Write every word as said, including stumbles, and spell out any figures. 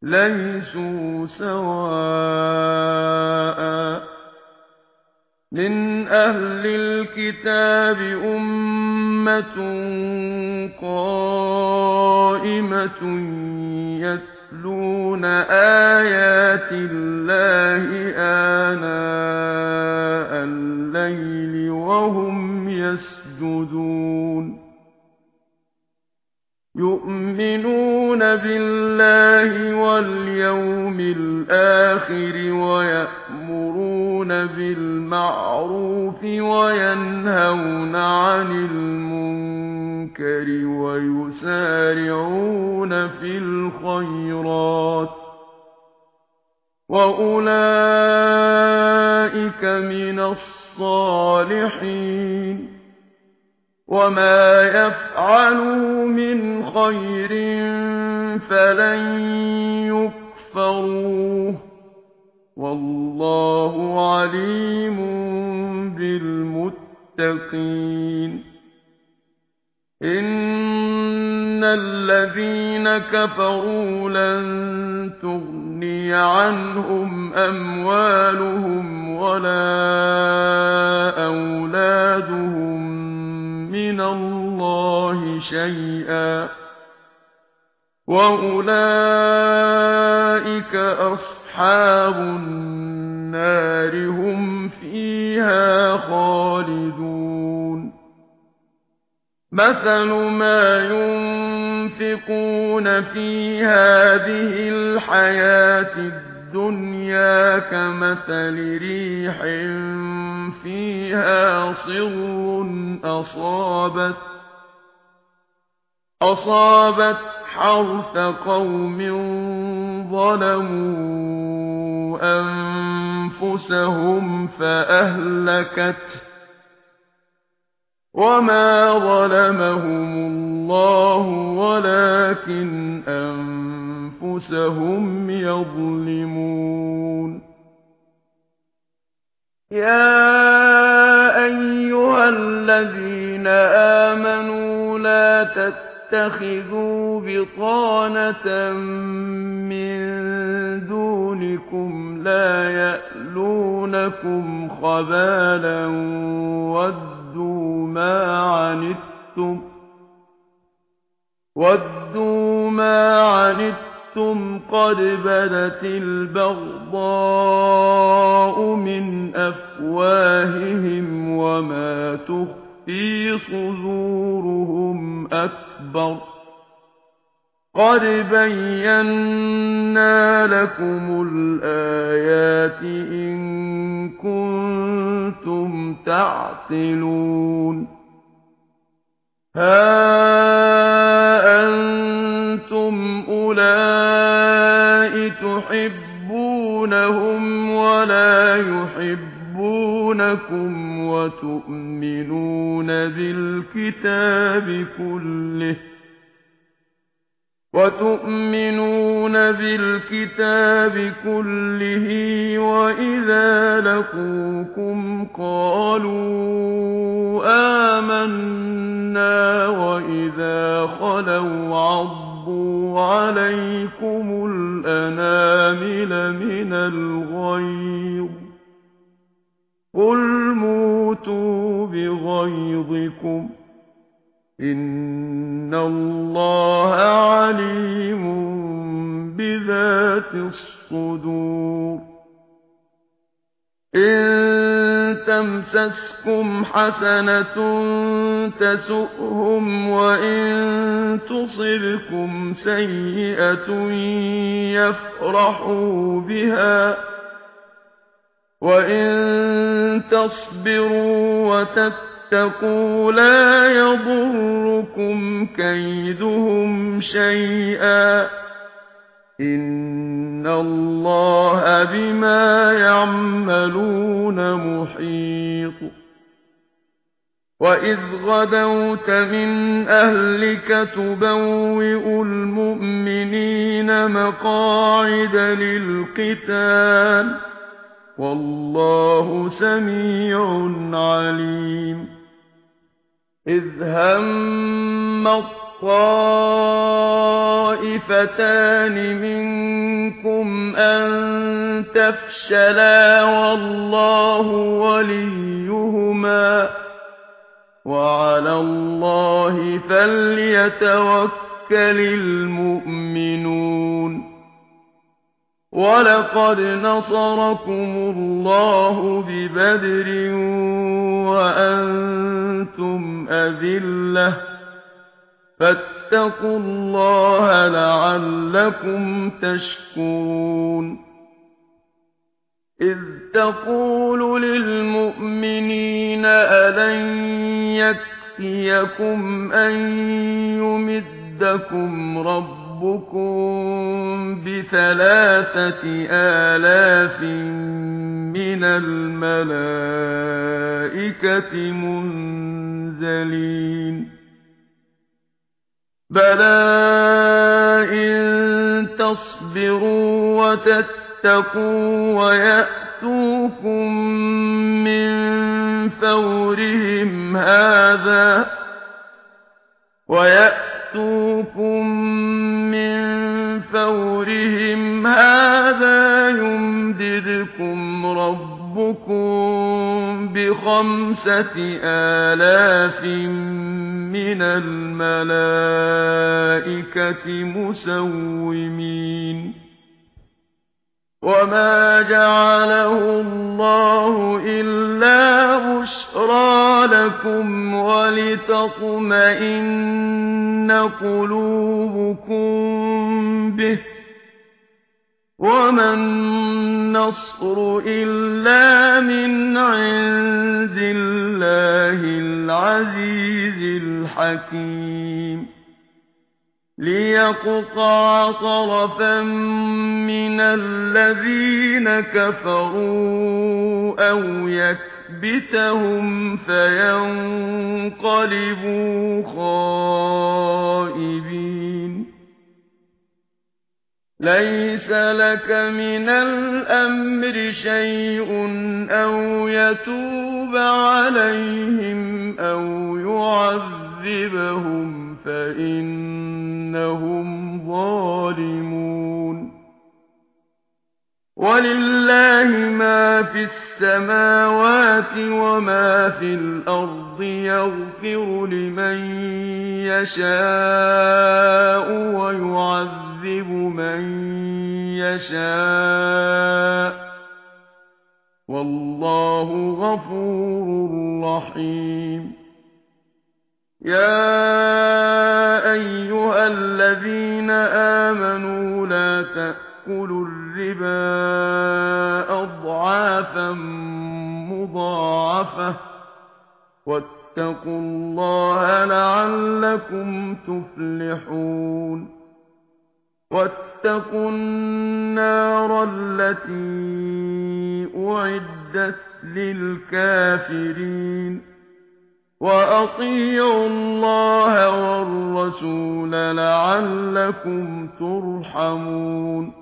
لَيْسُوا سَوَاءً ۗ مِنْ أَهْلِ الْكِتَابِ أُمَّةٌ قَائِمَةٌ يَتْلُونَ آيَاتِ اللَّهِ آنَاءَ اللَّيْلِ وَهُمْ يَسْجُدُونَ يُؤْمِنُونَ بِاللَّهِ وَالْيَوْمِ الْآخِرِ وَيَأْمُرُونَ بِالْمَعْرُوفِ وَيَنْهَوْنَ عَنِ الْمُنكَرِ وَيُسَارِعُونَ فِي الْخَيْرَاتِ وَأُولَئِكَ مِنَ الصَّالِحِينَ وَمَا يَفْعَلُوا مِنْ خَيْرٍ فَلَن يُكْفَرُوهُ وَاللَّهُ عَلِيمٌ بِالْمُتَّقِينَ إِنَّ الَّذِينَ كَفَرُوا لَن تُغْنِيَ عَنْهُمْ أَمْوَالُهُمْ وَلَا أَوْلَادُهُم مِّنَ اللَّهِ شَيْئًا وَأُولَئِكَ أَصْحَابُ النَّارِ هُمْ فِيهَا خَالِدُونَ مَثَلُ مَا يُنفِقُونَ فِي هَٰذِهِ الْحَيَاةِ الدُّنْيَا كَمَثَلِ رِيحٍ فِيهَا صِرٌّ أَصَابَتْ أَصَابَتْ حَرْثَ قَوْمٍ ظَلَمُوا أَنفُسَهُمْ فَأَهْلَكَتْهُ وَمَا ظَلَمَهُمُ اللَّهُ وَلَٰكِنْ أَنفُسَهُمْ يَظْلِمُونَ يَا أَيُّهَا الَّذِينَ آمَنُوا لَا تَتَّخِذُوا بِطَانَةً مِّن دُونِكُمْ لَا يَأْلُونَكُمْ خَبَالًا وَدُّوا مَا عَنِتُّمْ وَدُّوا مَا عَنِتُّمْ قَدْ بَدَتِ الْبَغْضَاءُ مِنْ أَفْوَاهِهِمْ وَمَا تُخْفِي صُدُورُهُمْ أَكْبَرُ قَدْ بَيَّنَّا لَكُمُ الْآيَاتِ إِن كُنتُمْ تَعْقِلُونَ هَا أَنتُمْ أُولَاءِ تُحِبُّونَهُمْ وَلَا يُحِبُّونَكُمْ وَتُؤْمِنُونَ بِالْكِتَابِ كُلِّهِ وَتُؤْمِنُونَ بِالْكِتَابِ كُلِّهِ وَإِذَا لَقُوكُمْ قَالُوا آمَنَّا وَإِذَا خَلَوْا عَضُّوا عَلَيْكُمُ الْأَنَامِلَ مِنَ الْغَيْظِ قُلْ مُوتُوا بِغَيْظِكُمْ إِنَّ اللَّهَ عَلِيمٌ بِذَاتِ الصُّدُورِ إِن تَمْسَسْكُمْ حَسَنَةٌ تَسُؤْهُمْ وَإِن تُصِبْكُمْ سَيِّئَةٌ يَفْرَحُوا بِهَا وَإِن تَصْبِرُوا وَتَتَّقُوا لَا يَضُرُّكُمْ كَيْدُهُمْ شَيْئًا إِنَّ اللَّهَ بِمَا يَعْمَلُونَ مُحِيطٌ وَإِذْ غَدَوْتَ مِنْ أَهْلِكَ تُبَوِّئُ الْمُؤْمِنِينَ مَقَاعِدَ لِلْقِتَالِ وَاللَّهُ سَمِيعٌ عَلِيمٌ إِذْ هَمَّ الطَّائِفَتَانِ مِنكُمْ أن تفشلا والله وليهما وعلى الله فليتوكل المؤمنون ولقد نصركم الله ببدر وأنتم أذلة فاتقوا الله لعلكم تشكرون إذ تقول للمؤمنين ألن يكفيكم أن يمدكم ربكم بثلاثة آلاف من الملائكة منزلين بلى إن تصبروا وتتقوا ويأتوكم من فورهم هذا ويأتوكم من فورهم هذا يمددكم ربكم بخمسة آلاف من الملائكة مسومين وما جعله الله إلا بشرى لكم ولتطمئن قلوبكم به وما النصر إلا من عند الله العزيز الحكيم ليقطع طرفا من الذين كفروا أو يكبتهم فينقلبوا خائبين ليس لك من الأمر شيء أو يتوب عليهم أو يعذبهم فإنهم ظالمون ولله ما في السماوات وما في الأرض يغفر لمن يشاء ويعذب من يشاء والله غفور رحيم يا أيها الذين آمنوا لا تأكلوا الربا أضعافا مضاعفة واتقوا الله لعلكم تفلحون واتقوا النار التي أعدت للكافرين وأطيعوا الله والرسول لعلكم ترحمون